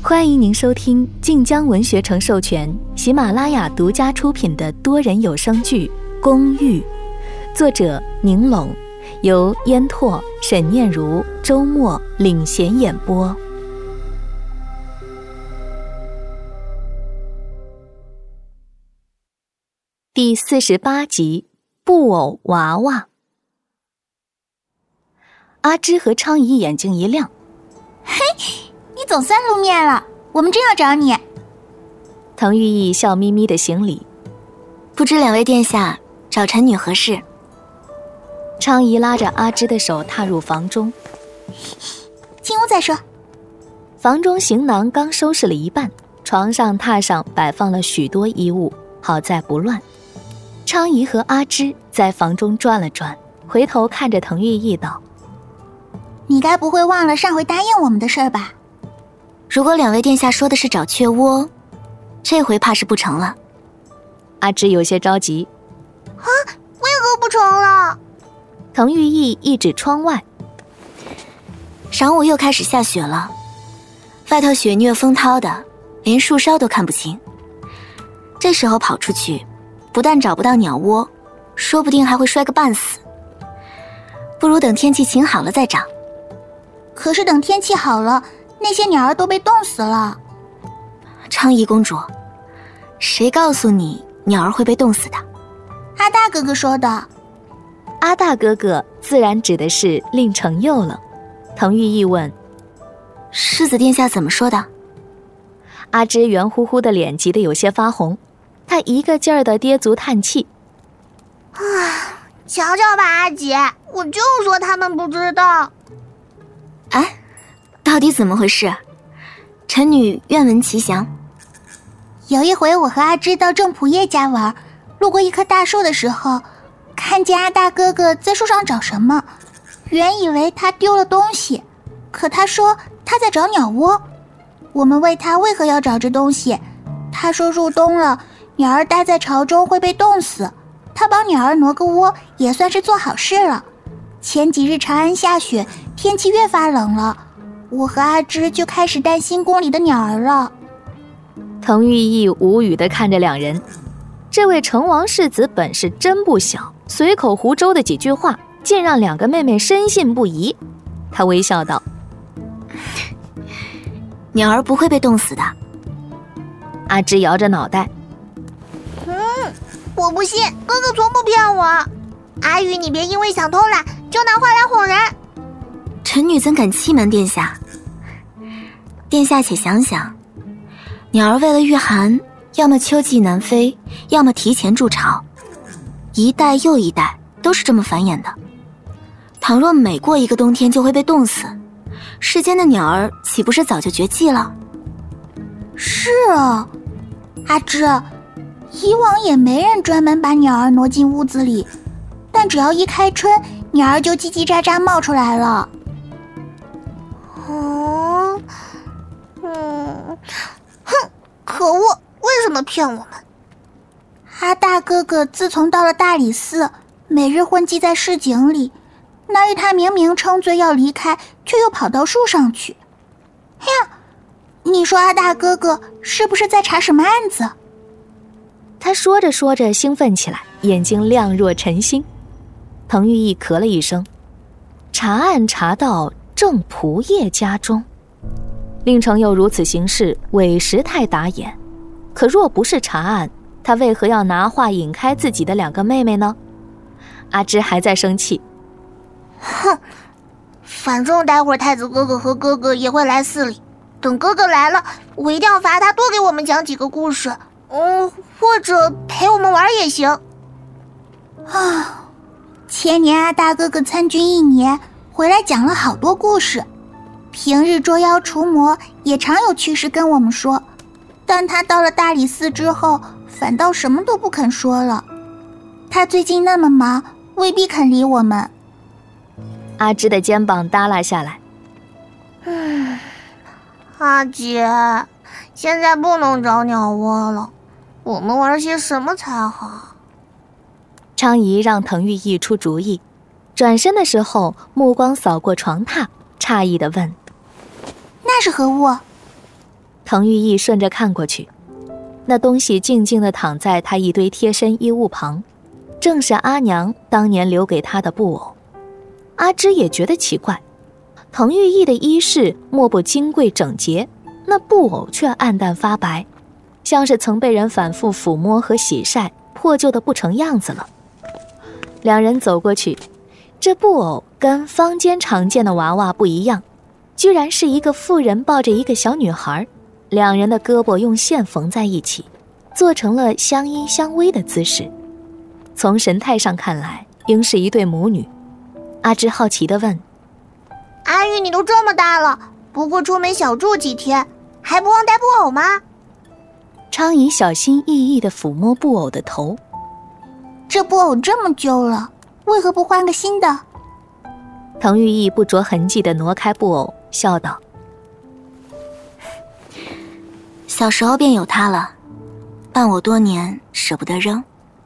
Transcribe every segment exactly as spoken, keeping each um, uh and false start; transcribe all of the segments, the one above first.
欢迎您收听晋江文学城授权、喜马拉雅独家出品的多人有声剧《公寓》，作者宁拢，由烟拓、沈念如、周末领衔演播。第四十八集，布偶娃娃。阿芝和昌姨眼睛一亮， 嘿，你总算露面了，我们正要找你。 滕玉义笑眯眯的行礼， 不知两位殿下找臣女何事？ 昌姨拉着阿芝的手踏入房中， 进屋再说。 房中行囊刚收拾了一半，床上榻上摆放了许多衣物，好在不乱。昌姨和阿芝在房中转了转，回头看着滕玉义道： 你该不会忘了上回答应我们的事儿吧？ 如果两位殿下说的是找雀窝，这回怕是不成了。 阿芝有些着急。 啊，为何不成了？ 滕玉义一指窗外， 晌午又开始下雪了，外头雪虐风涛的，连树梢都看不清。这时候跑出去，不但找不到鸟窝，说不定还会摔个半死。不如等天气晴好了再找。 可是等天气好了，那些鸟儿都被冻死了。 昌姨公主，谁告诉你鸟儿会被冻死的？ 阿大哥哥说的。 阿大哥哥自然指的是令承佑了。滕玉义问： 世子殿下怎么说的？ 阿芝圆乎乎的脸急得有些发红，她一个劲儿的跌足叹气。 啊，瞧瞧吧，阿姐，我就说他们不知道。 哎，到底怎么回事？臣女愿闻其详。 有一回我和阿芝到郑仆夜家玩，路过一棵大树的时候，看见阿大哥哥在树上找什么，原以为他丢了东西，可他说他在找鸟窝。我们问他为何要找这东西，他说入冬了，鸟儿待在巢中会被冻死，他帮鸟儿挪个窝也算是做好事了。前几日长安下雪，天气越发冷了，我和阿芝就开始担心宫里的鸟儿了。 滕玉义无语地看着两人，这位成王世子本事真不小，随口胡诌的几句话竟让两个妹妹深信不疑。他微笑道： 鸟儿不会被冻死的。 阿芝摇着脑袋： 嗯，我不信，哥哥从不骗我。阿玉，你别因为想偷懒就拿话来哄人。 臣女怎敢欺瞒殿下？殿下且想想，鸟儿为了御寒，要么秋季南飞，要么提前筑巢，一代又一代都是这么繁衍的。倘若每过一个冬天就会被冻死，世间的鸟儿岂不是早就绝迹了？ 是啊，阿芝，以往也没人专门把鸟儿挪进屋子里，但只要一开春，鸟儿就叽叽喳喳冒出来了。嗯嗯，哼，可恶，为什么骗我们？阿大哥哥自从到了大理寺，每日混迹在市井里，那日他明明称罪要离开，却又跑到树上去。哎呀，你说阿大哥哥是不是在查什么案子？ 他说着说着兴奋起来，眼睛亮若晨星。滕玉义咳了一声，查案查到郑仆夜家中。令承佑如此行事，委实太打眼。可若不是查案，他为何要拿话引开自己的两个妹妹呢？阿芝还在生气。 哼，反正待会儿太子哥哥和哥哥也会来寺里，等哥哥来了，我一定要罚他多给我们讲几个故事，嗯，或者陪我们玩也行。啊，前年阿大哥哥参军一年，回来讲了好多故事，平日捉妖除魔也常有趣事跟我们说，但他到了大理寺之后，反倒什么都不肯说了。他最近那么忙，未必肯理我们。 阿芝的肩膀耷拉下来。 嗯，阿姐，现在不能找鸟窝了，我们玩些什么才好？ 昌姨让滕玉义出主意，转身的时候目光扫过床榻，诧异地问： 那是何物？ 滕玉义顺着看过去，那东西静静地躺在他一堆贴身衣物旁，正是阿娘当年留给他的布偶。阿芝也觉得奇怪，滕玉义的衣饰莫不金贵整洁，那布偶却暗淡发白，像是曾被人反复抚摸和洗晒，破旧的不成样子了。两人走过去，这布偶跟坊间常见的娃娃不一样，居然是一个妇人抱着一个小女孩，两人的胳膊用线缝在一起，做成了相依相偎的姿势。从神态上看来，应是一对母女。阿芝好奇地问： 阿玉，你都这么大了，不过出门小住几天，还不忘带布偶吗？ 昌姨小心翼翼地抚摸布偶的头。 这布偶这么旧了，为何不换个新的？ 滕玉义不着痕迹地挪开布偶，笑道： 小时候便有它了，伴我多年，舍不得扔。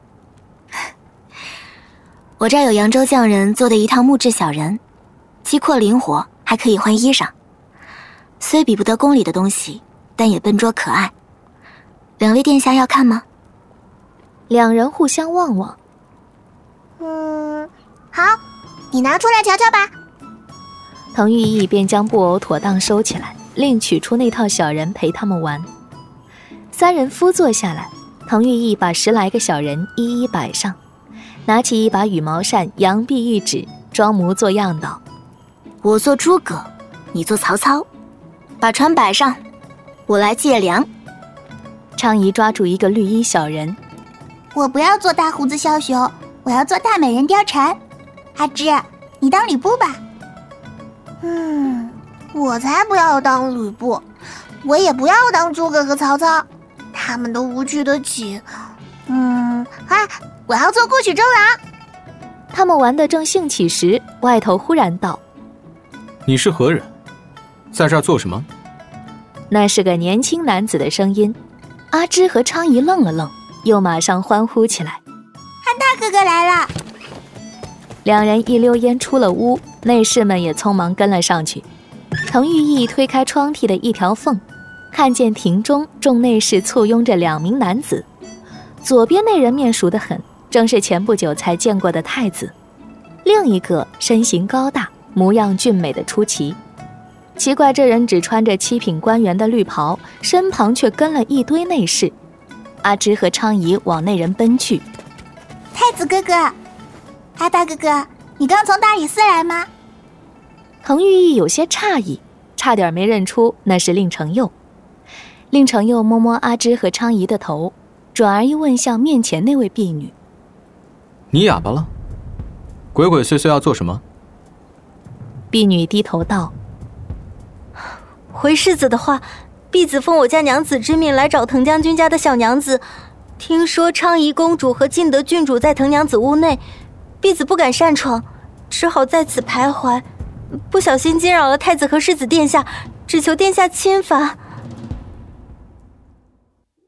我这儿有扬州匠人做的一套木质小人，机阔灵活，还可以换衣裳。虽比不得宫里的东西，但也笨拙可爱。两位殿下要看吗？ 两人互相望望。 嗯，好，你拿出来瞧瞧吧。 滕玉义便将布偶妥当收起来，另取出那套小人陪他们玩。三人夫坐下来，滕玉义把十来个小人一一摆上，拿起一把羽毛扇，扬臂一指，装模作样道： 我做诸葛，你做曹操，把船摆上，我来借粮。 昌姨抓住一个绿衣小人： 我不要做大胡子枭雄，我要做大美人貂蝉。阿芝，你当吕布吧。嗯，我才不要当吕布，我也不要当诸葛和曹操，他们都无趣得起。嗯，啊，我要做顾取周郎。 他们玩得正兴起时，外头忽然道： 你是何人？在这儿做什么？ 那是个年轻男子的声音。阿芝和昌姨愣了愣，又马上欢呼起来： 汉大哥哥来了！ 两人一溜烟出了屋，内侍们也匆忙跟了上去。滕玉义推开窗屉的一条缝，看见庭中众内侍簇拥着两名男子，左边那人面熟得很，正是前不久才见过的太子，另一个身形高大，模样俊美的出奇。奇怪，这人只穿着七品官员的绿袍，身旁却跟了一堆内侍。阿芝和昌姨往那人奔去。 太子哥哥，阿大哥哥，你刚从大理寺来吗？ 滕玉义有些诧异，差点没认出那是令承佑。令承佑摸摸阿芝和昌姨的头，转而一问向面前那位婢女： 你哑巴了？鬼鬼祟祟要做什么？ 婢女低头道： 回世子的话，婢子奉我家娘子之命来找滕将军家的小娘子，听说昌仪公主和晋德郡主在滕娘子屋内，婢子不敢擅闯，只好在此徘徊，不小心惊扰了太子和世子殿下，只求殿下亲罚。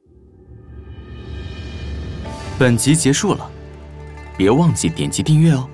本集结束了，别忘记点击订阅哦。